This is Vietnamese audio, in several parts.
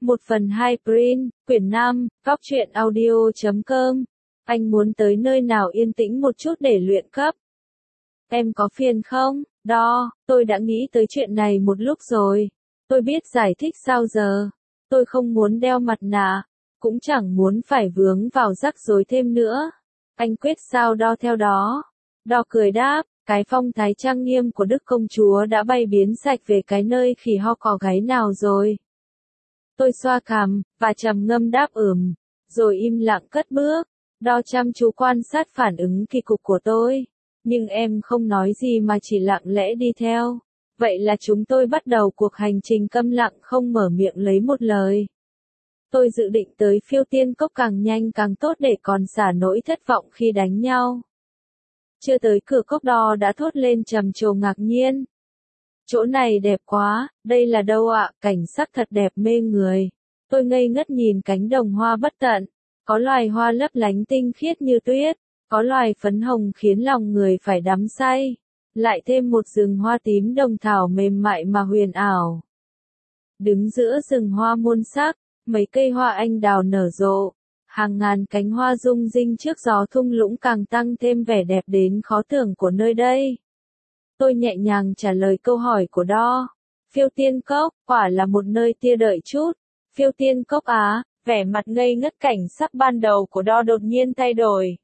1/2 print, quyển 5, góc truyện audio.com. Anh muốn tới nơi nào yên tĩnh một chút để luyện cấp. Em có phiền không? Tôi đã nghĩ tới chuyện này một lúc rồi. Tôi biết giải thích sao giờ. Tôi không muốn đeo mặt nạ, cũng chẳng muốn phải vướng vào rắc rối thêm nữa. Anh quyết sao đo theo đó. Đo cười đáp, cái phong thái trang nghiêm của Đức Công Chúa đã bay biến sạch về cái nơi khỉ ho cò gáy nào rồi. Tôi xoa cằm, và trầm ngâm đáp rồi im lặng cất bước. Đo chăm chú quan sát phản ứng kỳ cục của tôi. Nhưng em không nói gì mà chỉ lặng lẽ đi theo. Vậy là chúng tôi bắt đầu cuộc hành trình câm lặng không mở miệng lấy một lời. Tôi dự định tới Phiêu Tiên Cốc càng nhanh càng tốt để còn xả nỗi thất vọng khi đánh nhau. Chưa tới cửa cốc đo đã thốt lên trầm trồ ngạc nhiên. Chỗ này đẹp quá, đây là đâu ạ? Cảnh sắc thật đẹp mê người. Tôi ngây ngất nhìn cánh đồng hoa bất tận. Có loài hoa lấp lánh tinh khiết như tuyết, có loài phấn hồng khiến lòng người phải đắm say. Lại thêm một rừng hoa tím đồng thảo mềm mại mà huyền ảo. Đứng giữa rừng hoa muôn sắc, mấy cây hoa anh đào nở rộ. Hàng ngàn cánh hoa rung rinh trước gió thung lũng càng tăng thêm vẻ đẹp đến khó tưởng của nơi đây. Tôi nhẹ nhàng trả lời câu hỏi của Đo. Phiêu Tiên Cốc, quả là một nơi tia đợi chút. Phiêu Tiên Cốc á, vẻ mặt ngây ngất cảnh sắc ban đầu của Đo đột nhiên thay đổi.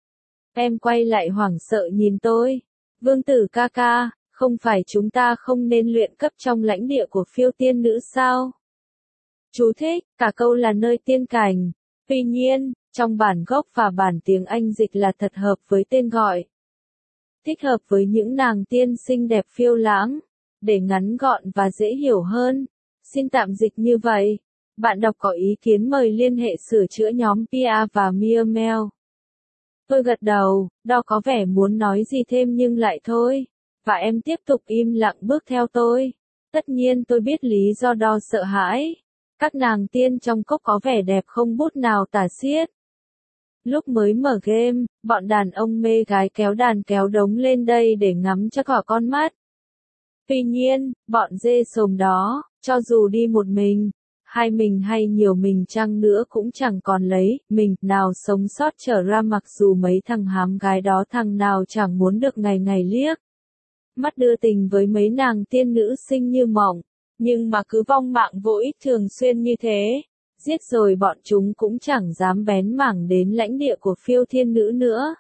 Em quay lại hoảng sợ nhìn tôi. Vương tử ca ca, không phải chúng ta không nên luyện cấp trong lãnh địa của phiêu tiên nữ sao? Chú thích, cả câu là nơi tiên cảnh. Tuy nhiên, trong bản gốc và bản tiếng Anh dịch là thật hợp với tên gọi. Thích hợp với những nàng tiên xinh đẹp phiêu lãng. Để ngắn gọn và dễ hiểu hơn, xin tạm dịch như vậy. Bạn đọc có ý kiến mời liên hệ sửa chữa nhóm Pia và Mia Mail. Tôi gật đầu, Đo có vẻ muốn nói gì thêm nhưng lại thôi. Và em tiếp tục im lặng bước theo tôi. Tất nhiên tôi biết lý do Đo sợ hãi. Các nàng tiên trong cốc có vẻ đẹp không bút nào tả xiết. Lúc mới mở game, bọn đàn ông mê gái kéo đàn kéo đống lên đây để ngắm cho cỏ con mắt. Tuy nhiên, bọn dê sồm đó, cho dù đi một mình, hai mình hay nhiều mình chăng nữa cũng chẳng còn lấy mình nào sống sót trở ra, mặc dù mấy thằng hám gái đó thằng nào chẳng muốn được ngày ngày liếc mắt đưa tình với mấy nàng tiên nữ xinh như mộng, nhưng mà cứ vong mạng vô ích thường xuyên như thế, giết rồi bọn chúng cũng chẳng dám bén mảng đến lãnh địa của phiêu thiên nữ nữa.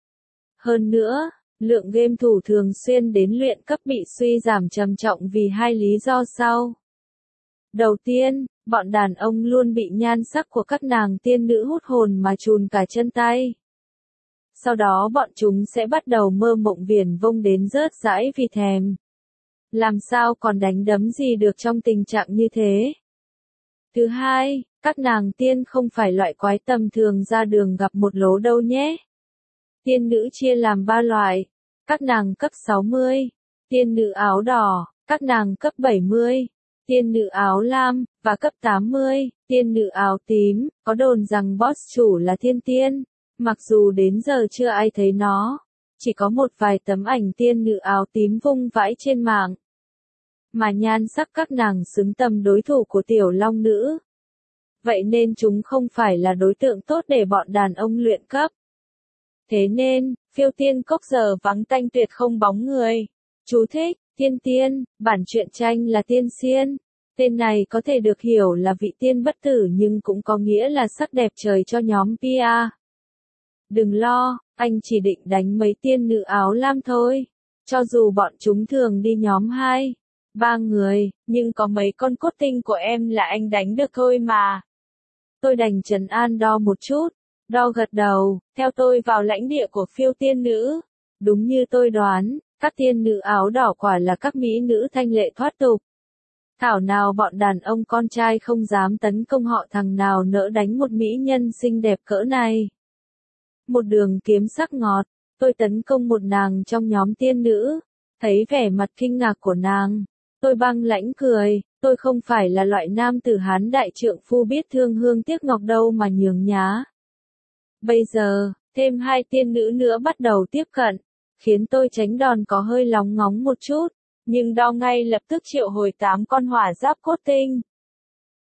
Hơn nữa, lượng game thủ thường xuyên đến luyện cấp bị suy giảm trầm trọng vì hai lý do sau. Đầu tiên, bọn đàn ông luôn bị nhan sắc của các nàng tiên nữ hút hồn mà chùn cả chân tay. Sau đó bọn chúng sẽ bắt đầu mơ mộng viển vông đến rớt dãi vì thèm. Làm sao còn đánh đấm gì được trong tình trạng như thế? Thứ hai, các nàng tiên không phải loại quái tầm thường ra đường gặp một lố đâu nhé. Tiên nữ chia làm 3 loại. Các nàng cấp 60, tiên nữ áo đỏ, các nàng cấp 70, tiên nữ áo lam, và cấp 80, tiên nữ áo tím. Có đồn rằng boss chủ là thiên tiên, mặc dù đến giờ chưa ai thấy nó. Chỉ có một vài tấm ảnh tiên nữ áo tím vung vãi trên mạng. Mà nhan sắc các nàng xứng tầm đối thủ của tiểu long nữ. Vậy nên chúng không phải là đối tượng tốt để bọn đàn ông luyện cấp. Thế nên, phiêu tiên cốc giờ vắng tanh tuyệt không bóng người. Chú thích, tiên tiên, bản truyện tranh là tiên xiên. Tên này có thể được hiểu là vị tiên bất tử nhưng cũng có nghĩa là sắc đẹp trời cho nhóm Pia. Đừng lo, anh chỉ định đánh mấy tiên nữ áo lam thôi. Cho dù bọn chúng thường đi nhóm 2, 3 người, nhưng có mấy con cốt tinh của em là anh đánh được thôi mà. Tôi đành trấn an Đo một chút. Đo gật đầu, theo tôi vào lãnh địa của phiêu tiên nữ. Đúng như tôi đoán, các tiên nữ áo đỏ quả là các mỹ nữ thanh lệ thoát tục. Thảo nào bọn đàn ông con trai không dám tấn công họ, thằng nào nỡ đánh một mỹ nhân xinh đẹp cỡ này. Một đường kiếm sắc ngọt, tôi tấn công một nàng trong nhóm tiên nữ. Thấy vẻ mặt kinh ngạc của nàng, tôi băng lãnh cười. Tôi không phải là loại nam tử Hán đại trượng phu biết thương hương tiếc ngọc đâu mà nhường nhá. Bây giờ, thêm 2 tiên nữ nữa bắt đầu tiếp cận, khiến tôi tránh đòn có hơi lóng ngóng một chút, nhưng Đo ngay lập tức triệu hồi 8 con hỏa giáp cốt tinh.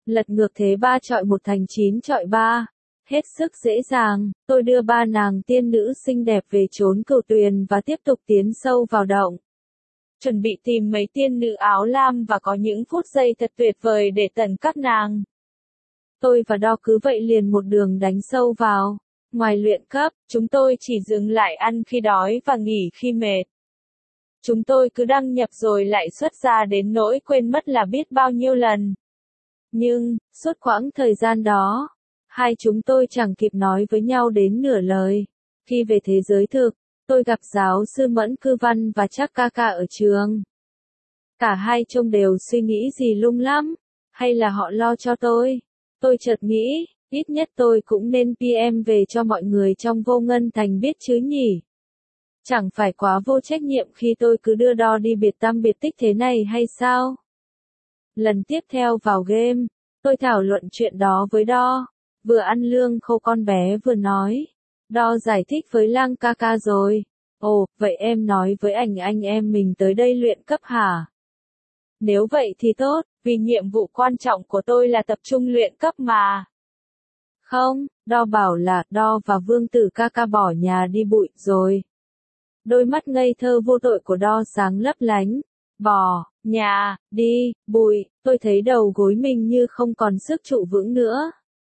Lật ngược thế 3-1 thành 9-3. Hết sức dễ dàng, tôi đưa ba nàng tiên nữ xinh đẹp về trốn Cửu Tuyền và tiếp tục tiến sâu vào động. Chuẩn bị tìm mấy tiên nữ áo lam và có những phút giây thật tuyệt vời để tẩn các nàng. Tôi và Đo cứ vậy liền một đường đánh sâu vào. Ngoài luyện cấp, chúng tôi chỉ dừng lại ăn khi đói và nghỉ khi mệt. Chúng tôi cứ đăng nhập rồi lại xuất ra đến nỗi quên mất là biết bao nhiêu lần. Nhưng, suốt quãng thời gian đó, hai chúng tôi chẳng kịp nói với nhau đến nửa lời. Khi về thế giới thực, tôi gặp giáo sư Mẫn Cư Văn và chắc ca ca ở trường. Cả hai trông đều suy nghĩ gì lung lắm, hay là họ lo cho tôi? Tôi chợt nghĩ, ít nhất tôi cũng nên PM về cho mọi người trong Vô Ngân Thành biết chứ nhỉ? Chẳng phải quá vô trách nhiệm khi tôi cứ đưa Đo đi biệt tăm biệt tích thế này hay sao? Lần tiếp theo vào game, tôi thảo luận chuyện đó với Đo. Vừa ăn lương khô con bé vừa nói. Đo giải thích với Lang ca ca rồi. Ồ, vậy em nói với anh em mình tới đây luyện cấp hả? Nếu vậy thì tốt, vì nhiệm vụ quan trọng của tôi là tập trung luyện cấp mà. Không, Đo bảo là Đo và Vương Tử ca ca bỏ nhà đi bụi rồi. Đôi mắt ngây thơ vô tội của Đo sáng lấp lánh. Bỏ, nhà, đi, bụi, tôi thấy đầu gối mình như không còn sức trụ vững nữa.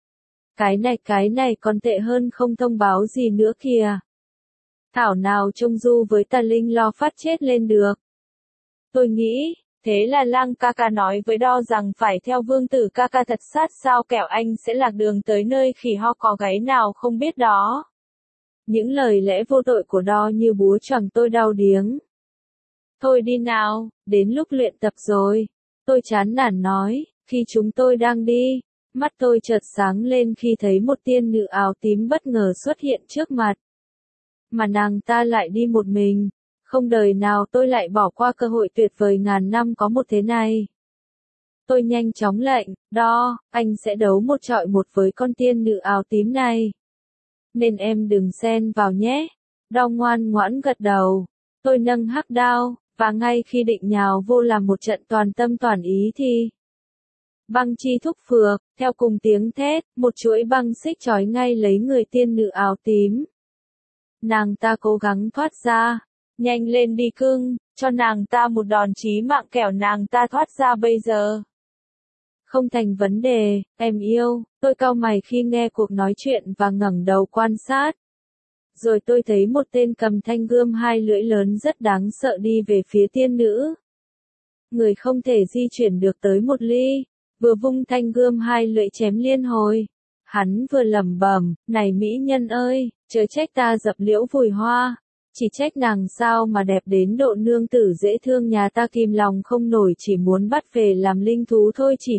Cái này còn tệ hơn không thông báo gì nữa kìa. Thảo nào trông Du với Tà Linh lo phát chết lên được. Tôi nghĩ, thế là Lang ca ca nói với Đo rằng phải theo Vương Tử ca ca thật sát sao kẻo anh sẽ lạc đường tới nơi khỉ ho có gáy nào không biết đó. Những lời lẽ vô tội của Đo như búa choàng tôi đau điếng. Thôi đi nào, đến lúc luyện tập rồi. Tôi chán nản nói, khi chúng tôi đang đi, mắt tôi chợt sáng lên khi thấy một tiên nữ áo tím bất ngờ xuất hiện trước mặt. Mà nàng ta lại đi một mình. Không đời nào tôi lại bỏ qua cơ hội tuyệt vời ngàn năm có một thế này. Tôi nhanh chóng lệnh, Đo, anh sẽ đấu 1-1 với con tiên nữ áo tím này. Nên em đừng xen vào nhé. Đo ngoan ngoãn gật đầu. Tôi nâng hắc đao, và ngay khi định nhào vô làm một trận toàn tâm toàn ý thì băng chi thúc phược, theo cùng tiếng thét, một chuỗi băng xích trói ngay lấy người tiên nữ áo tím. Nàng ta cố gắng thoát ra. Nhanh lên đi cưng, cho nàng ta một đòn chí mạng kẻo nàng ta thoát ra bây giờ. Không thành vấn đề, em yêu, tôi cau mày khi nghe cuộc nói chuyện và ngẩng đầu quan sát. Rồi tôi thấy một tên cầm thanh gươm hai lưỡi lớn rất đáng sợ đi về phía tiên nữ. Người không thể di chuyển được tới một ly, vừa vung thanh gươm hai lưỡi chém liên hồi. Hắn vừa lẩm bẩm, này mỹ nhân ơi, chớ trách ta dập liễu vùi hoa. Chỉ trách nàng sao mà đẹp đến độ nương tử dễ thương nhà ta kìm lòng không nổi chỉ muốn bắt về làm linh thú thôi chỉ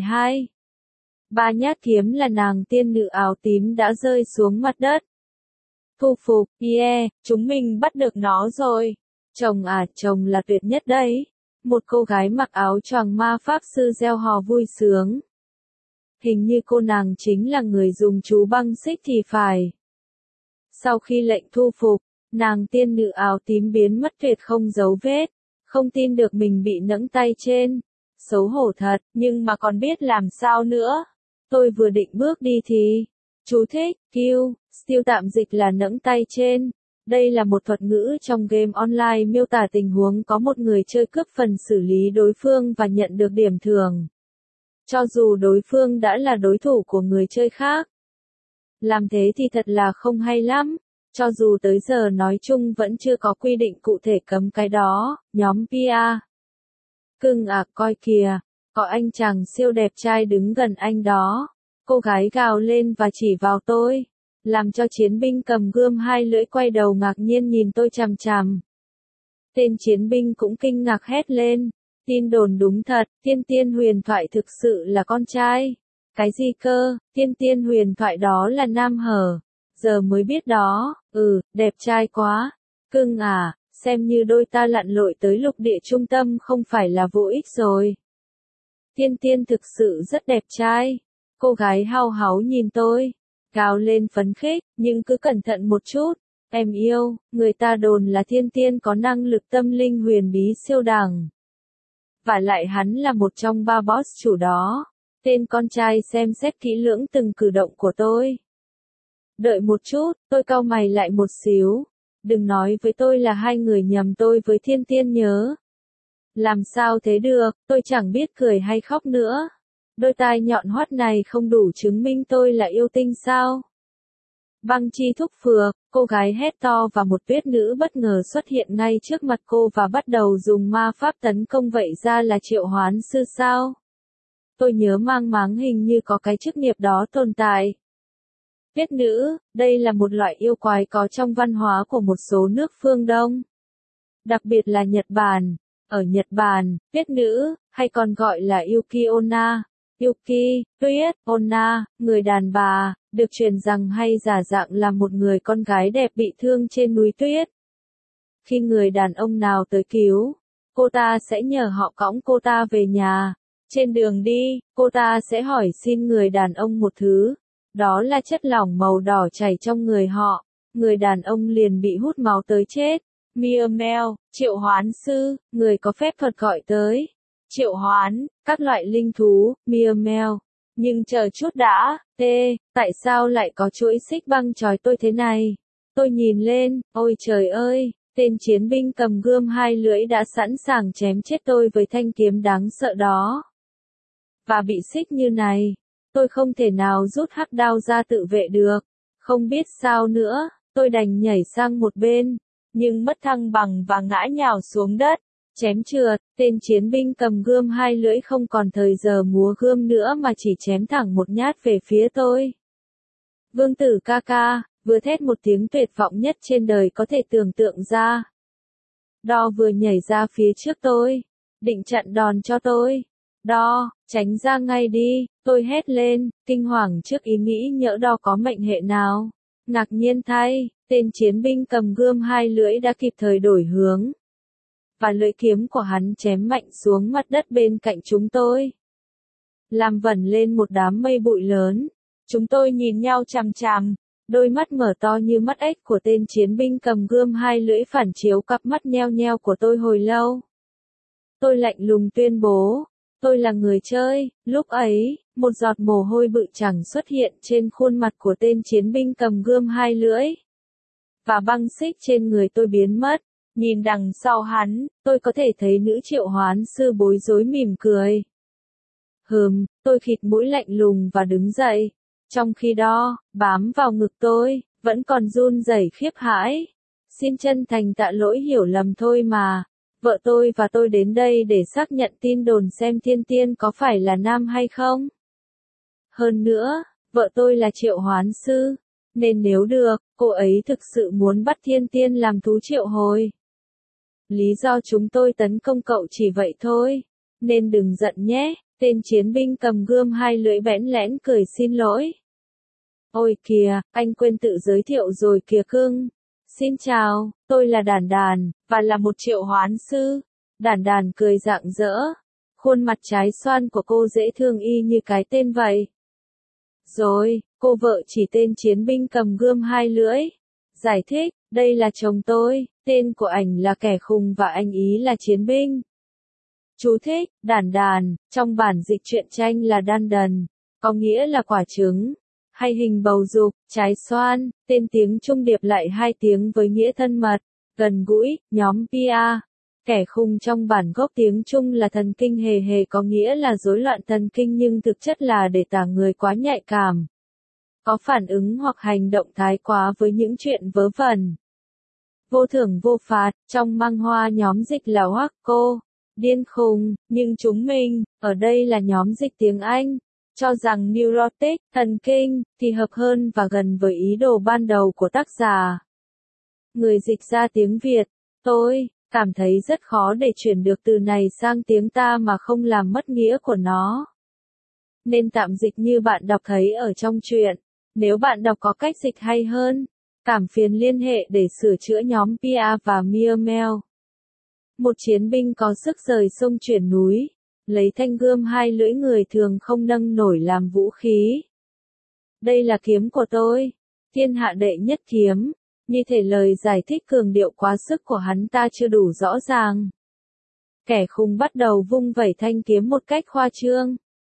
2-3 nhát kiếm là nàng tiên nữ áo tím đã rơi xuống mặt đất. Thu phục, yeah, chúng mình bắt được nó rồi. Chồng à, chồng là tuyệt nhất đấy. Một cô gái mặc áo choàng ma pháp sư reo hò vui sướng. Hình như cô nàng chính là người dùng chú băng xích thì phải. Sau khi lệnh thu phục, nàng tiên nữ áo tím biến mất tuyệt không dấu vết, không tin được mình bị nẫng tay trên. Xấu hổ thật, nhưng mà còn biết làm sao nữa. Tôi vừa định bước đi thì, chú thích, kill, still tạm dịch là nẫng tay trên. Đây là một thuật ngữ trong game online miêu tả tình huống có một người chơi cướp phần xử lý đối phương và nhận được điểm thưởng. Cho dù đối phương đã là đối thủ của người chơi khác. Làm thế thì thật là không hay lắm. Cho dù tới giờ nói chung vẫn chưa có quy định cụ thể cấm cái đó, nhóm PR. Cưng à, coi kìa, có anh chàng siêu đẹp trai đứng gần anh đó. Cô gái gào lên và chỉ vào tôi, làm cho chiến binh cầm gươm hai lưỡi quay đầu ngạc nhiên nhìn tôi chằm chằm. Tên chiến binh cũng kinh ngạc hét lên, tin đồn đúng thật, tiên tiên huyền thoại thực sự là con trai. Cái gì cơ, tiên tiên huyền thoại đó là nam hở. Giờ mới biết đó, đẹp trai quá. Cưng à, xem như đôi ta lặn lội tới lục địa trung tâm không phải là vô ích rồi. Tiên tiên thực sự rất đẹp trai. Cô gái hao háu nhìn tôi, gào lên phấn khích, nhưng cứ cẩn thận một chút. Em yêu, người ta đồn là tiên tiên có năng lực tâm linh huyền bí siêu đẳng. Và lại hắn là một trong 3 boss chủ đó. Tên con trai xem xét kỹ lưỡng từng cử động của tôi. Đợi một chút, tôi cau mày lại một xíu. Đừng nói với tôi là hai người nhầm tôi với Thiên Tiên nhớ. Làm sao thế được, tôi chẳng biết cười hay khóc nữa. Đôi tai nhọn hoắt này không đủ chứng minh tôi là yêu tinh sao? Băng Chi thúc phược, cô gái hét to và một tuyết nữ bất ngờ xuất hiện ngay trước mặt cô và bắt đầu dùng ma pháp tấn công, vậy ra là triệu hoán sư sao? Tôi nhớ mang máng hình như có cái chức nghiệp đó tồn tại. Tuyết nữ, đây là một loại yêu quái có trong văn hóa của một số nước phương Đông. Đặc biệt là Nhật Bản. Ở Nhật Bản, tuyết nữ, hay còn gọi là Yuki Onna, Yuki, tuyết, Onna, người đàn bà, được truyền rằng hay giả dạng là một người con gái đẹp bị thương trên núi tuyết. Khi người đàn ông nào tới cứu, cô ta sẽ nhờ họ cõng cô ta về nhà. Trên đường đi, cô ta sẽ hỏi xin người đàn ông một thứ. Đó là chất lỏng màu đỏ chảy trong người họ. Người đàn ông liền bị hút máu tới chết. Meow, triệu hoán sư, người có phép thuật gọi tới. Triệu hoán, các loại linh thú, meow. Nhưng chờ chút đã, tại sao lại có chuỗi xích băng trói tôi thế này? Tôi nhìn lên, ôi trời ơi, tên chiến binh cầm gươm hai lưỡi đã sẵn sàng chém chết tôi với thanh kiếm đáng sợ đó. Và bị xích như này, tôi không thể nào rút hắc đao ra tự vệ được. Không biết sao nữa, tôi đành nhảy sang một bên, nhưng mất thăng bằng và ngã nhào xuống đất. Chém trượt, tên chiến binh cầm gươm hai lưỡi không còn thời giờ múa gươm nữa mà chỉ chém thẳng một nhát về phía tôi. Vương tử ca ca, vừa thét một tiếng tuyệt vọng nhất trên đời có thể tưởng tượng ra. Đo vừa nhảy ra phía trước tôi, định chặn đòn cho tôi. Đo, tránh ra ngay đi, tôi hét lên, kinh hoàng trước ý nghĩ nhỡ Đo có mệnh hệ nào. Ngạc nhiên thay, tên chiến binh cầm gươm hai lưỡi đã kịp thời đổi hướng. Và lưỡi kiếm của hắn chém mạnh xuống mặt đất bên cạnh chúng tôi. Làm vẩn lên một đám mây bụi lớn. Chúng tôi nhìn nhau chằm chằm, đôi mắt mở to như mắt ếch của tên chiến binh cầm gươm hai lưỡi phản chiếu cặp mắt nheo nheo của tôi hồi lâu. Tôi lạnh lùng tuyên bố, tôi là người chơi. Lúc ấy, một giọt mồ hôi bự chẳng xuất hiện trên khuôn mặt của tên chiến binh cầm gươm hai lưỡi. Và băng xích trên người tôi biến mất. Nhìn đằng sau hắn, tôi có thể thấy nữ triệu hoán sư bối rối mỉm cười. Tôi khịt mũi lạnh lùng và đứng dậy. Trong khi đó, bám vào ngực tôi, vẫn còn run rẩy khiếp hãi. Xin chân thành tạ lỗi hiểu lầm thôi mà. Vợ tôi và tôi đến đây để xác nhận tin đồn xem Thiên Tiên có phải là nam hay không. Hơn nữa, vợ tôi là triệu hoán sư. Nên nếu được, cô ấy thực sự muốn bắt Thiên Tiên làm thú triệu hồi. Lý do chúng tôi tấn công cậu chỉ vậy thôi. Nên đừng giận nhé, tên chiến binh cầm gươm hai lưỡi bẽn lẽn cười xin lỗi. Ôi kìa, anh quên tự giới thiệu rồi kìa cưng. Xin chào, tôi là Đản Đản, và là một triệu hoán sư. Đản Đản cười rạng rỡ. Khuôn mặt trái xoan của cô dễ thương y như cái tên vậy. Rồi, cô vợ chỉ tên chiến binh cầm gươm hai lưỡi. Giải thích, đây là chồng tôi, tên của ảnh là kẻ khùng và anh ý là chiến binh. Chú thích, Đản Đản, trong bản dịch truyện tranh là đan đần, có nghĩa là quả trứng, hay hình bầu dục, trái xoan, tên tiếng Trung điệp lại hai tiếng với nghĩa thân mật, gần gũi, nhóm PA. Kẻ khùng trong bản gốc tiếng Trung là thần kinh hề hề có nghĩa là rối loạn thần kinh nhưng thực chất là để tả người quá nhạy cảm. Có phản ứng hoặc hành động thái quá với những chuyện vớ vẩn. Vô thưởng vô phạt, trong mang hoa nhóm dịch là wacko, điên khùng, nhưng chúng mình, ở đây là nhóm dịch tiếng Anh, cho rằng neurotic, thần kinh, thì hợp hơn và gần với ý đồ ban đầu của tác giả. Người dịch ra tiếng Việt, tôi cảm thấy rất khó để chuyển được từ này sang tiếng ta mà không làm mất nghĩa của nó. Nên tạm dịch như bạn đọc thấy ở trong truyện. Nếu bạn đọc có cách dịch hay hơn, cảm phiền liên hệ để sửa chữa nhóm Pia và Meow. Một chiến binh có sức rời sông chuyển núi, lấy thanh gươm hai lưỡi người thường không nâng nổi làm vũ khí. Đây là kiếm của tôi, thiên hạ đệ nhất kiếm, như thể lời giải thích cường điệu quá sức của hắn ta chưa đủ rõ ràng. Kẻ khùng bắt đầu vung vẩy thanh kiếm một cách khoa trương.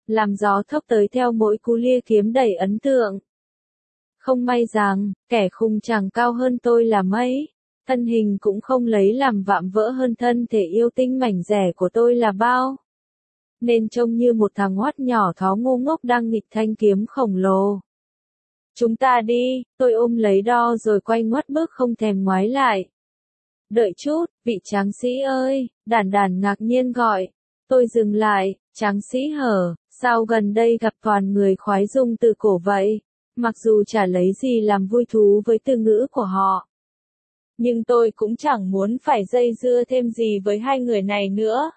làm gió thốc tới theo mỗi cú lia kiếm đầy ấn tượng. Không may rằng, kẻ khùng chẳng cao hơn tôi là mấy, thân hình cũng không lấy làm vạm vỡ hơn thân thể yêu tinh mảnh rẻ của tôi là bao. Nên trông như một thằng hoắt nhỏ thó ngu ngốc đang nghịch thanh kiếm khổng lồ. Chúng ta đi, tôi ôm lấy đo rồi quay ngoắt bước không thèm ngoái lại. Đợi chút, vị tráng sĩ ơi, đàn đàn ngạc nhiên gọi. Tôi dừng lại, tráng sĩ hở, sao gần đây gặp toàn người khoái dùng từ cổ vậy? Mặc dù chả lấy gì làm vui thú với từ ngữ của họ. Nhưng tôi cũng chẳng muốn phải dây dưa thêm gì với hai người này nữa.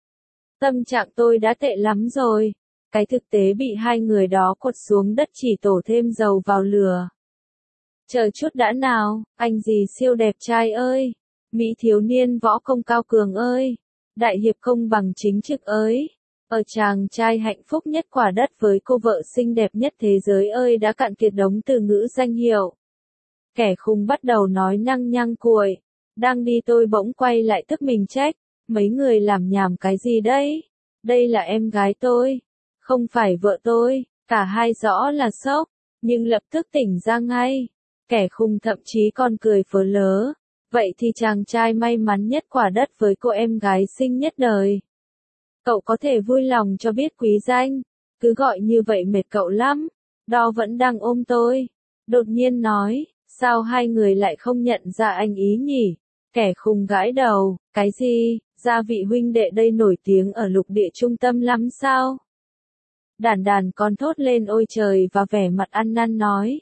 Tâm trạng tôi đã tệ lắm rồi. Cái thực tế bị hai người đó quật xuống đất chỉ tổ thêm dầu vào lửa. Chờ chút đã nào, anh gì siêu đẹp trai ơi. Mỹ thiếu niên võ công cao cường ơi. Đại hiệp không bằng chính trực ơi. Ở chàng trai hạnh phúc nhất quả đất với cô vợ xinh đẹp nhất thế giới ơi đã cạn kiệt đống từ ngữ danh hiệu. Kẻ khùng bắt đầu nói năng nhăng cuội. Đang đi tôi bỗng quay lại tức mình trách. Mấy người làm nhảm cái gì đấy? Đây là em gái tôi. Không phải vợ tôi. Cả hai rõ là sốc. Nhưng lập tức tỉnh ra ngay. Kẻ khùng thậm chí còn cười phớ lớ. Vậy thì chàng trai may mắn nhất quả đất với cô em gái xinh nhất đời. Cậu có thể vui lòng cho biết quý danh. Cứ gọi như vậy mệt cậu lắm. Đo vẫn đang ôm tôi. Đột nhiên nói. Sao hai người lại không nhận ra anh ý nhỉ? Kẻ khùng gãi đầu. Cái gì? Gia vị huynh đệ đây nổi tiếng ở lục địa trung tâm lắm sao? Đàn đàn con thốt lên ôi trời và vẻ mặt ăn năn nói.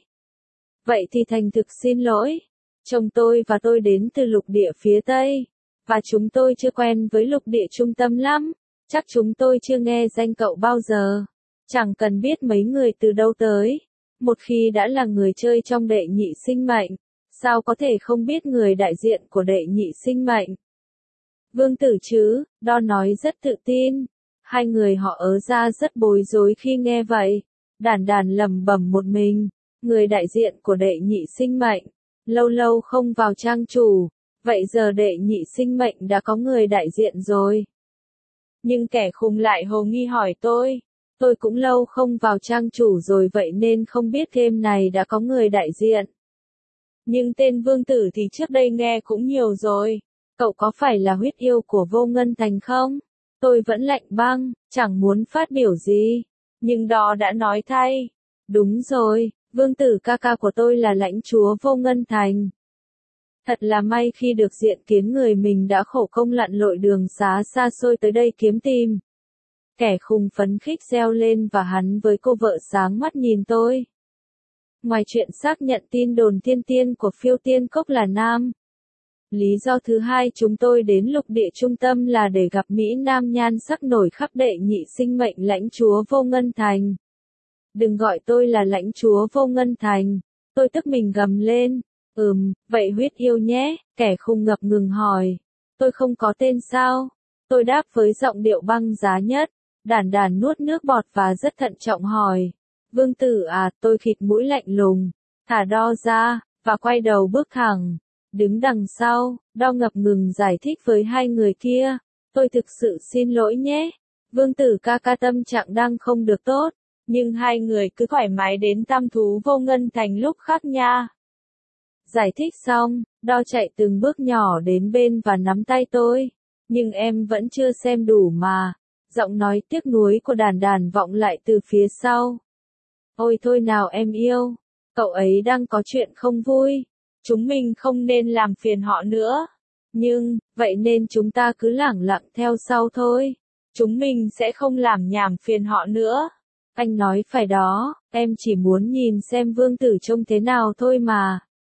Vậy thì thành thực xin lỗi. Chồng tôi và tôi đến từ lục địa phía Tây. Và chúng tôi chưa quen với lục địa trung tâm lắm. Chắc chúng tôi chưa nghe danh cậu bao giờ. Chẳng cần biết mấy người từ đâu tới. Một khi đã là người chơi trong đệ nhị sinh mệnh, sao có thể không biết người đại diện của đệ nhị sinh mệnh? Vương tử chứ, Đo nói rất tự tin. Hai người họ ớ ra rất bối rối khi nghe vậy. Đàn đàn lẩm bẩm một mình. Người đại diện của đệ nhị sinh mệnh. Lâu lâu không vào trang chủ. Vậy giờ đệ nhị sinh mệnh đã có người đại diện rồi. Nhưng kẻ khùng lại hồ nghi hỏi tôi. Tôi cũng lâu không vào trang chủ rồi vậy nên không biết game này đã có người đại diện. Nhưng tên vương tử thì trước đây nghe cũng nhiều rồi. Cậu có phải là huyết yêu của Vô Ngân Thành không? Tôi vẫn lạnh băng, chẳng muốn phát biểu gì. Nhưng Đo đã nói thay. Đúng rồi, vương tử ca ca của tôi là lãnh chúa Vô Ngân Thành. Thật là may khi được diện kiến người mình đã khổ công lặn lội đường xá xa xôi tới đây kiếm tìm. Kẻ khùng phấn khích reo lên và hắn với cô vợ sáng mắt nhìn tôi. Ngoài chuyện xác nhận tin đồn thiên tiên của phiêu tiên cốc là nam. Lý do thứ hai chúng tôi đến lục địa trung tâm là để gặp Mỹ Nam nhan sắc nổi khắp đệ nhị sinh mệnh lãnh chúa Vô Ngân Thành. Đừng gọi tôi là lãnh chúa Vô Ngân Thành. Tôi tức mình gầm lên. Vậy huyết yêu nhé, kẻ khùng ngập ngừng hỏi. Tôi không có tên sao? Tôi đáp với giọng điệu băng giá nhất. Đàn đàn nuốt nước bọt và rất thận trọng hỏi. Vương tử à, tôi khịt mũi lạnh lùng. Thả Đo ra, và quay đầu bước thẳng. Đứng đằng sau, Đo ngập ngừng giải thích với hai người kia. Tôi thực sự xin lỗi nhé. Vương tử ca ca tâm trạng đang không được tốt. Nhưng hai người cứ thoải mái đến thăm thú Vô Ngân Thành lúc khác nha. Giải thích xong, Đo chạy từng bước nhỏ đến bên và nắm tay tôi. Nhưng em vẫn chưa xem đủ mà. Giọng nói tiếc nuối của đàn đàn vọng lại từ phía sau. Ôi thôi nào em yêu. Cậu ấy đang có chuyện không vui. Chúng mình không nên làm phiền họ nữa. Nhưng, vậy nên chúng ta cứ lẳng lặng theo sau thôi. Chúng mình sẽ không làm nhảm phiền họ nữa. Anh nói phải đó, em chỉ muốn nhìn xem vương tử trông thế nào thôi mà.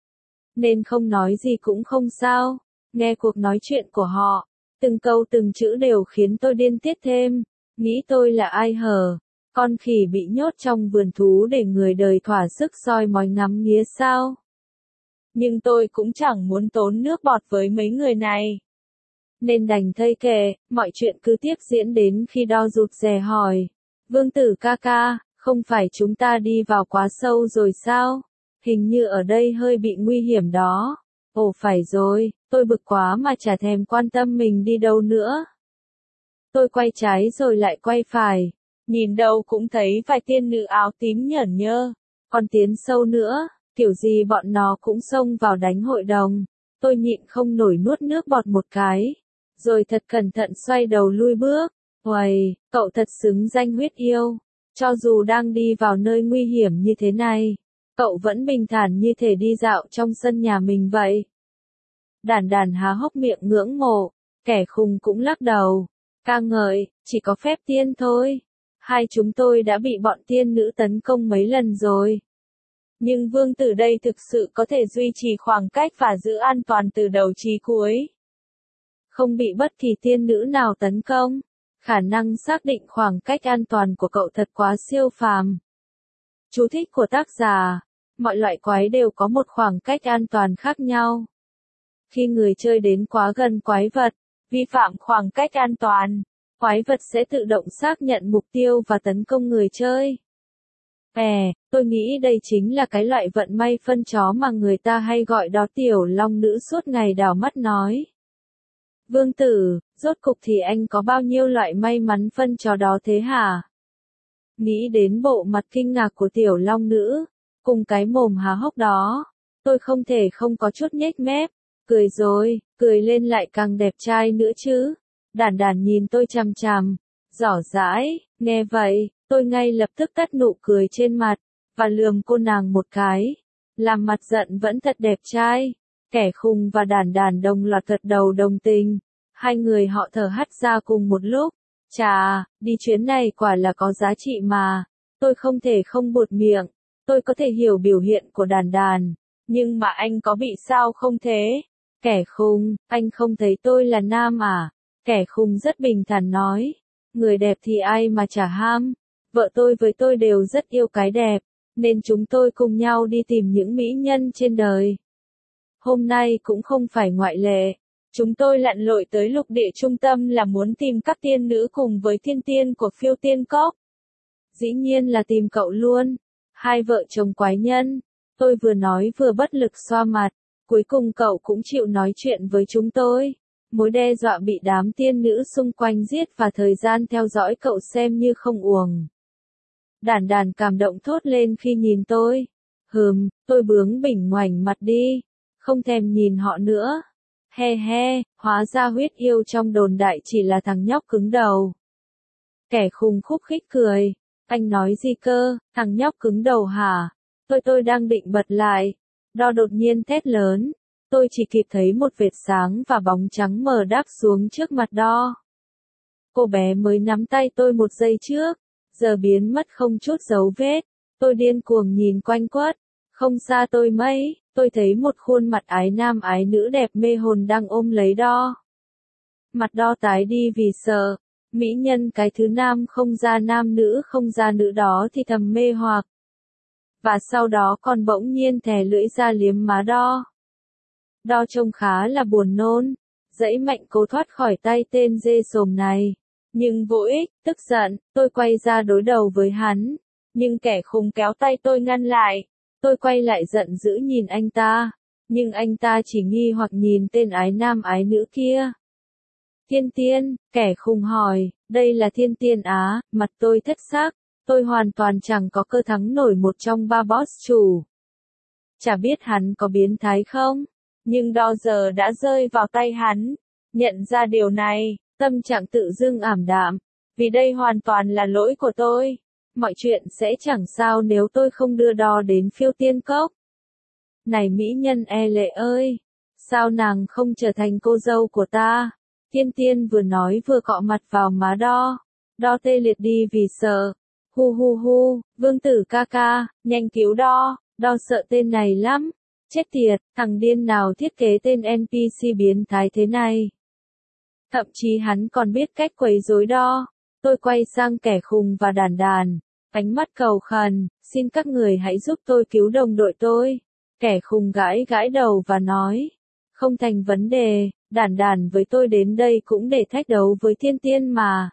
Nên không nói gì cũng không sao. Nghe cuộc nói chuyện của họ. Từng câu từng chữ đều khiến tôi điên tiết thêm. Nghĩ tôi là ai hở? Con khỉ bị nhốt trong vườn thú để người đời thỏa sức soi mói ngắm nghía sao? Nhưng tôi cũng chẳng muốn tốn nước bọt với mấy người này. Nên đành thây kệ, mọi chuyện cứ tiếp diễn đến khi Đo rụt rè hỏi. Vương tử ca ca, không phải chúng ta đi vào quá sâu rồi sao? Hình như ở đây hơi bị nguy hiểm đó. Ồ phải rồi, tôi bực quá mà chả thèm quan tâm mình đi đâu nữa. Tôi quay trái rồi lại quay phải. Nhìn đâu cũng thấy vài tiên nữ áo tím nhởn nhơ, còn tiến sâu nữa, kiểu gì bọn nó cũng xông vào đánh hội đồng. Tôi nhịn không nổi nuốt nước bọt một cái, rồi thật cẩn thận xoay đầu lui bước. Uầy, cậu thật xứng danh huyết yêu. Cho dù đang đi vào nơi nguy hiểm như thế này, cậu vẫn bình thản như thể đi dạo trong sân nhà mình vậy. Đàn đàn há hốc miệng ngưỡng mộ, kẻ khùng cũng lắc đầu, ca ngợi, chỉ có phép tiên thôi. Hai chúng tôi đã bị bọn tiên nữ tấn công mấy lần rồi. Nhưng vương tử đây thực sự có thể duy trì khoảng cách và giữ an toàn từ đầu chí cuối. Không bị bất kỳ tiên nữ nào tấn công. Khả năng xác định khoảng cách an toàn của cậu thật quá siêu phàm. Chú thích của tác giả. Mọi loại quái đều có một khoảng cách an toàn khác nhau. Khi người chơi đến quá gần quái vật, vi phạm khoảng cách an toàn, quái vật sẽ tự động xác nhận mục tiêu và tấn công người chơi. Tôi nghĩ đây chính là cái loại vận may phân chó mà người ta hay gọi đó tiểu long nữ suốt ngày đảo mắt nói. Vương tử, rốt cục thì anh có bao nhiêu loại may mắn phân chó đó thế hả? Nghĩ đến bộ mặt kinh ngạc của tiểu long nữ, cùng cái mồm há hốc đó, tôi không thể không có chút nhếch mép, cười rồi, cười lên lại càng đẹp trai nữa chứ. Đàn đàn nhìn tôi chằm chằm, giỏ dãi, nghe vậy, tôi ngay lập tức tắt nụ cười trên mặt, và lườm cô nàng một cái, làm mặt giận vẫn thật đẹp trai. Kẻ khùng và đàn đàn đồng loạt gật đầu đồng tình, hai người họ thở hắt ra cùng một lúc. Chà, đi chuyến này quả là có giá trị mà, tôi không thể không buột miệng, tôi có thể hiểu biểu hiện của đàn đàn, nhưng mà anh có bị sao không thế? Kẻ khùng, anh không thấy tôi là nam à? Kẻ khùng rất bình thản nói, người đẹp thì ai mà chả ham, vợ tôi với tôi đều rất yêu cái đẹp, nên chúng tôi cùng nhau đi tìm những mỹ nhân trên đời. Hôm nay cũng không phải ngoại lệ. Chúng tôi lặn lội tới lục địa trung tâm là muốn tìm các tiên nữ cùng với thiên tiên của phiêu tiên cốc. Dĩ nhiên là tìm cậu luôn. Hai vợ chồng quái nhân. Tôi vừa nói vừa bất lực xoa mặt. Cuối cùng cậu cũng chịu nói chuyện với chúng tôi. Mối đe dọa bị đám tiên nữ xung quanh giết và thời gian theo dõi cậu xem như không uổng. Đàn đàn cảm động thốt lên khi nhìn tôi. Tôi bướng bỉnh ngoảnh mặt đi. Không thèm nhìn họ nữa. He he, hóa ra huyết yêu trong đồn đại chỉ là thằng nhóc cứng đầu. Kẻ khùng khúc khích cười. Anh nói gì cơ, thằng nhóc cứng đầu hả? Tôi đang định bật lại. Đo đột nhiên thét lớn. Tôi chỉ kịp thấy một vệt sáng và bóng trắng mờ đáp xuống trước mặt đo. Cô bé mới nắm tay tôi một giây trước, giờ biến mất không chút dấu vết. Tôi điên cuồng nhìn quanh quất. Không xa tôi mấy, tôi thấy một khuôn mặt ái nam ái nữ đẹp mê hồn đang ôm lấy đo. Mặt đo tái đi vì sợ, mỹ nhân cái thứ nam không ra nam nữ không ra nữ đó thì thầm mê hoặc. Và sau đó còn bỗng nhiên thè lưỡi ra liếm má đo. Đo trông khá là buồn nôn, dãy mạnh cố thoát khỏi tay tên dê sồm này. Nhưng vô ích, tức giận, tôi quay ra đối đầu với hắn. Nhưng kẻ khùng kéo tay tôi ngăn lại. Tôi quay lại giận dữ nhìn anh ta, nhưng anh ta chỉ nghi hoặc nhìn tên ái nam ái nữ kia. Thiên tiên, kẻ khùng hỏi, đây là thiên tiên á, mặt tôi thất xác, tôi hoàn toàn chẳng có cơ thắng nổi một trong ba boss chủ. Chả biết hắn có biến thái không, nhưng đo giờ đã rơi vào tay hắn. Nhận ra điều này, tâm trạng tự dưng ảm đạm, vì đây hoàn toàn là lỗi của tôi. Mọi chuyện sẽ chẳng sao nếu tôi không đưa đo đến phiêu tiên cốc. Này mỹ nhân e lệ ơi! Sao nàng không trở thành cô dâu của ta? Thiên tiên vừa nói vừa cọ mặt vào má đo. Đo tê liệt đi vì sợ. Hu, vương tử ca ca, nhanh cứu đo. Đo sợ tên này lắm. Chết tiệt, thằng điên nào thiết kế tên NPC biến thái thế này. Thậm chí hắn còn biết cách quấy rối đo. Tôi quay sang kẻ khùng và đàn đàn, ánh mắt cầu khẩn, xin các người hãy giúp tôi cứu đồng đội tôi. Kẻ khùng gãi gãi đầu và nói, không thành vấn đề, đàn đàn với tôi đến đây cũng để thách đấu với thiên tiên mà.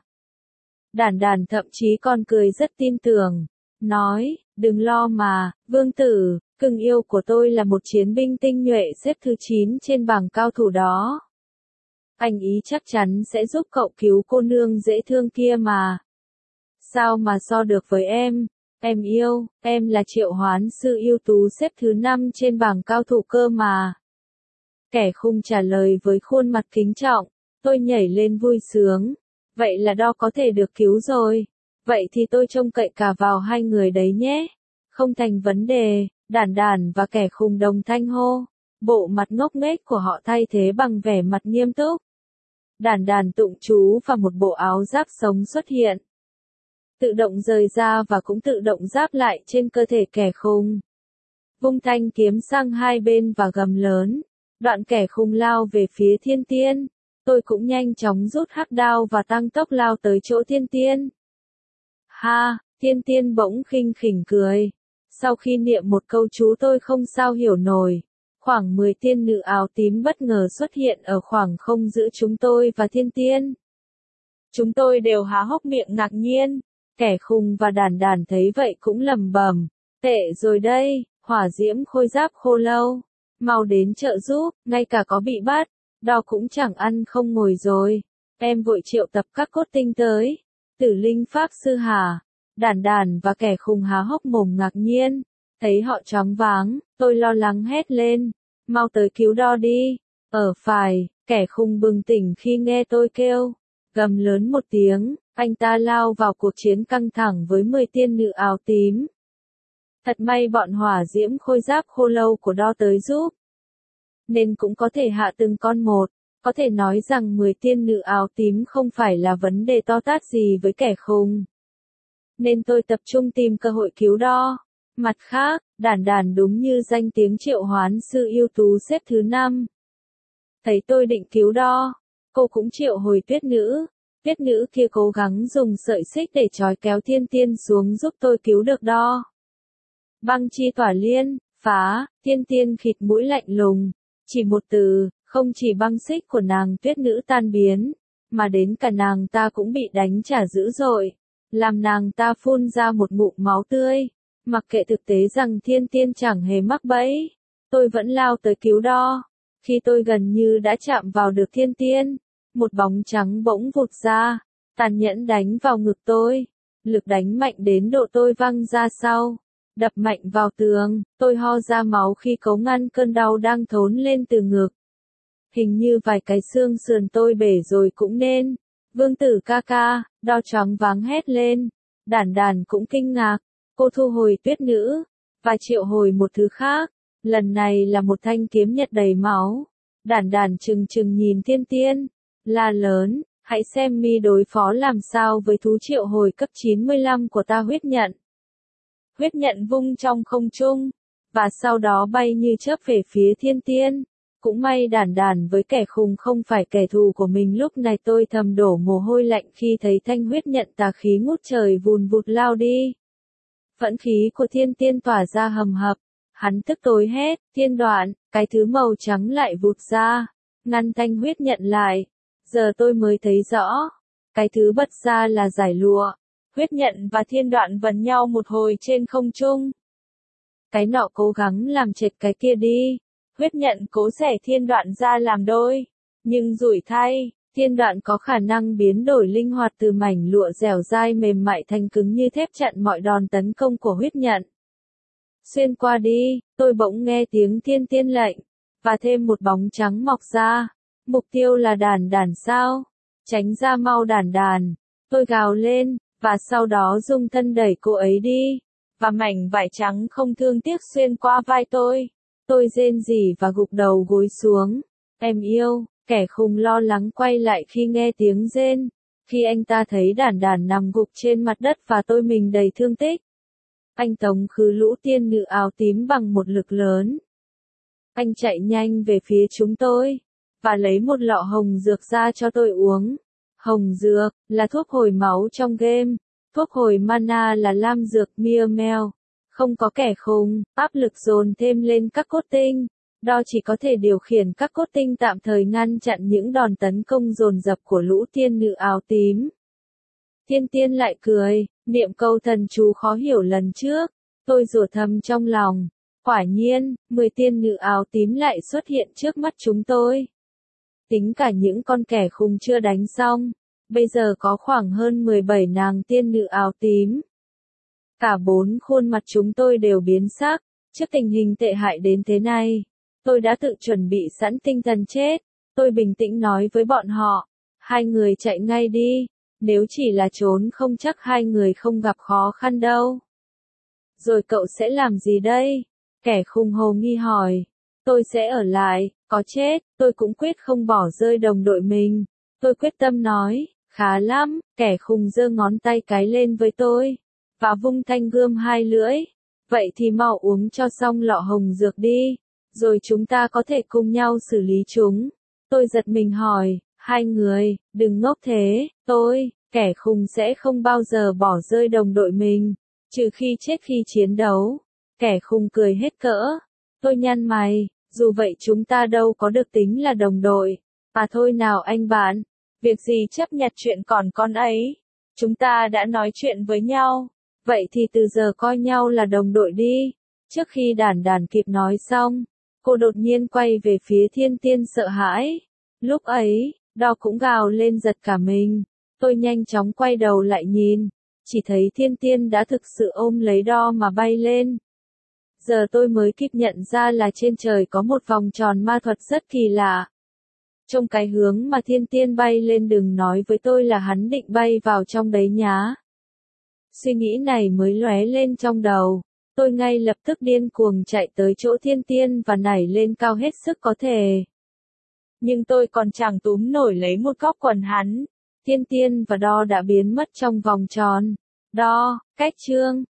Đàn đàn thậm chí còn cười rất tin tưởng, nói, đừng lo mà, vương tử, cưng yêu của tôi là một chiến binh tinh nhuệ xếp thứ 9 trên bảng cao thủ đó. Anh ý chắc chắn sẽ giúp cậu cứu cô nương dễ thương kia mà. Sao mà so được với em yêu, em là triệu hoán sư ưu tú xếp thứ 5 trên bảng cao thủ cơ mà. Kẻ khung trả lời với khuôn mặt kính trọng, tôi nhảy lên vui sướng. Vậy là đo có thể được cứu rồi. Vậy thì tôi trông cậy cả vào hai người đấy nhé. Không thành vấn đề, Đản Đản và kẻ khùng đồng thanh hô. Bộ mặt ngốc nghếch của họ thay thế bằng vẻ mặt nghiêm túc. Đản Đản tụng chú và một bộ áo giáp sống xuất hiện. Tự động rời ra và cũng tự động giáp lại trên cơ thể kẻ khùng. Vung thanh kiếm sang hai bên và gầm lớn. Đoạn kẻ khùng lao về phía Thiên Tiên. Tôi cũng nhanh chóng rút hắc đao và tăng tốc lao tới chỗ Thiên Tiên. Ha, Thiên Tiên bỗng khinh khỉnh cười. Sau khi niệm một câu chú tôi không sao hiểu nổi. Khoảng 10 tiên nữ áo tím bất ngờ xuất hiện ở khoảng không giữa chúng tôi và Thiên Tiên. Chúng tôi đều há hốc miệng ngạc nhiên. Kẻ khùng và Đản Đản thấy vậy cũng lầm bầm. Tệ rồi đây, hỏa diễm khôi giáp khô lâu. Mau đến trợ giúp, ngay cả có bị bắt. Đo cũng chẳng ăn không ngồi rồi. Em vội triệu tập các cốt tinh tới. Tử linh pháp sư hả? Đản Đản và kẻ khùng há hốc mồm ngạc nhiên. Thấy họ choáng váng, tôi lo lắng hét lên. Mau tới cứu đo đi. Phải, kẻ khùng bừng tỉnh khi nghe tôi kêu. Gầm lớn một tiếng, anh ta lao vào cuộc chiến căng thẳng với 10 tiên nữ áo tím. Thật may bọn hỏa diễm khôi giáp khô lâu của đo tới giúp. Nên cũng có thể hạ từng con một. Có thể nói rằng 10 tiên nữ áo tím không phải là vấn đề to tát gì với kẻ khùng. Nên tôi tập trung tìm cơ hội cứu đo. Mặt khác, Đản Đản đúng như danh tiếng triệu hoán sư ưu tú xếp thứ 5. Thấy tôi định cứu đo, cô cũng triệu hồi tuyết nữ. Tuyết nữ kia cố gắng dùng sợi xích để trói kéo Thiên Tiên xuống giúp tôi cứu được đo. Băng chi tỏa liên, phá, Thiên Tiên khịt mũi lạnh lùng. Chỉ một từ, không chỉ băng xích của nàng tuyết nữ tan biến, mà đến cả nàng ta cũng bị đánh trả dữ dội, làm nàng ta phun ra một ngụm máu tươi. Mặc kệ thực tế rằng Thiên Tiên chẳng hề mắc bẫy, tôi vẫn lao tới cứu đo. Khi tôi gần như đã chạm vào được Thiên Tiên, một bóng trắng bỗng vụt ra, tàn nhẫn đánh vào ngực tôi. Lực đánh mạnh đến độ tôi văng ra sau, đập mạnh vào tường, tôi ho ra máu khi cố ngăn cơn đau đang thốn lên từ ngực. Hình như vài cái xương sườn tôi bể rồi cũng nên. Vương tử ca ca, đo choáng váng hét lên. Đản Đản cũng kinh ngạc. Cô thu hồi tuyết nữ, và triệu hồi một thứ khác. Lần này là một thanh kiếm nhật đầy máu. Đản Đản trừng trừng nhìn Thiên Tiên, la lớn, hãy xem mi đối phó làm sao với thú triệu hồi cấp 95 của ta huyết nhận. Huyết nhận vung trong không trung, và sau đó bay như chớp về phía Thiên Tiên. Cũng may Đản Đản với kẻ khùng không phải kẻ thù của mình, lúc này tôi thầm đổ mồ hôi lạnh khi thấy thanh huyết nhận tà khí ngút trời vùn vụt lao đi. Phẫn khí của Thiên Tiên tỏa ra hầm hập, hắn tức tối hét, Tiên Đoạn, cái thứ màu trắng lại vụt ra, ngăn thanh huyết nhận lại. Giờ tôi mới thấy rõ, cái thứ bật ra là giải lụa. Huyết nhận và Thiên Đoạn vần nhau một hồi trên không trung. Cái nọ cố gắng làm trệt cái kia đi. Huyết nhận cố xẻ Thiên Đoạn ra làm đôi. Nhưng rủi thay, Thiên Đoạn có khả năng biến đổi linh hoạt từ mảnh lụa dẻo dai mềm mại thành cứng như thép chặn mọi đòn tấn công của huyết nhận. Xuyên qua đi, tôi bỗng nghe tiếng Thiên Tiên lệnh, và thêm một bóng trắng mọc ra. Mục tiêu là Đản Đản sao? Tránh ra mau Đản Đản. Tôi gào lên, và sau đó dùng thân đẩy cô ấy đi. Và mảnh vải trắng không thương tiếc xuyên qua vai tôi. Tôi rên rỉ và gục đầu gối xuống. Em yêu, kẻ khùng lo lắng quay lại khi nghe tiếng rên. Khi anh ta thấy Đản Đản nằm gục trên mặt đất và tôi mình đầy thương tích. Anh tống khứ lũ tiên nữ áo tím bằng một lực lớn. Anh chạy nhanh về phía chúng tôi, và lấy một lọ hồng dược ra cho tôi uống. Hồng dược là thuốc hồi máu trong game. Thuốc hồi mana là lam dược Miamel. Không có kẻ khùng, áp lực dồn thêm lên các cốt tinh. Đo chỉ có thể điều khiển các cốt tinh tạm thời ngăn chặn những đòn tấn công dồn dập của lũ tiên nữ áo tím. Thiên Tiên lại cười, niệm câu thần chú khó hiểu lần trước. Tôi rủa thầm trong lòng. Quả nhiên, 10 tiên nữ áo tím lại xuất hiện trước mắt chúng tôi. Tính cả những con kẻ khùng chưa đánh xong, Bây giờ có khoảng hơn 17 nàng tiên nữ áo tím. Cả 4 khuôn mặt chúng tôi đều biến sắc, trước tình hình tệ hại đến thế này. Tôi đã tự chuẩn bị sẵn tinh thần chết. Tôi bình tĩnh nói với bọn họ, hai người chạy ngay đi, nếu chỉ là trốn không chắc hai người không gặp khó khăn đâu. Rồi cậu sẽ làm gì đây? Kẻ khùng hồ nghi hỏi. Tôi sẽ ở lại, có chết, tôi cũng quyết không bỏ rơi đồng đội mình. Tôi quyết tâm nói, khá lắm, kẻ khùng giơ ngón tay cái lên với tôi, và vung thanh gươm hai lưỡi. Vậy thì mau uống cho xong lọ hồng dược đi, rồi chúng ta có thể cùng nhau xử lý chúng. Tôi giật mình hỏi, hai người, đừng ngốc thế, kẻ khùng sẽ không bao giờ bỏ rơi đồng đội mình, trừ khi chết khi chiến đấu. Kẻ khùng cười hết cỡ. Tôi nhăn mày, dù vậy chúng ta đâu có được tính là đồng đội. À thôi nào anh bạn, việc gì chấp nhặt chuyện còn con ấy. Chúng ta đã nói chuyện với nhau, vậy thì từ giờ coi nhau là đồng đội đi. Trước khi đản đản kịp nói xong, cô đột nhiên quay về phía Thiên Tiên sợ hãi. Lúc ấy, Đo cũng gào lên giật cả mình. Tôi nhanh chóng quay đầu lại nhìn, chỉ thấy Thiên Tiên đã thực sự ôm lấy Đo mà bay lên. Giờ tôi mới kịp nhận ra là trên trời có một vòng tròn ma thuật rất kỳ lạ. Trong cái hướng mà Thiên Tiên bay lên đừng nói với tôi là hắn định bay vào trong đấy nhá. Suy nghĩ này mới lóe lên trong đầu. Tôi ngay lập tức điên cuồng chạy tới chỗ Thiên Tiên và nảy lên cao hết sức có thể. Nhưng tôi còn chẳng túm nổi lấy một góc quần hắn. Thiên Tiên và Đo đã biến mất trong vòng tròn. Đo, cách chương.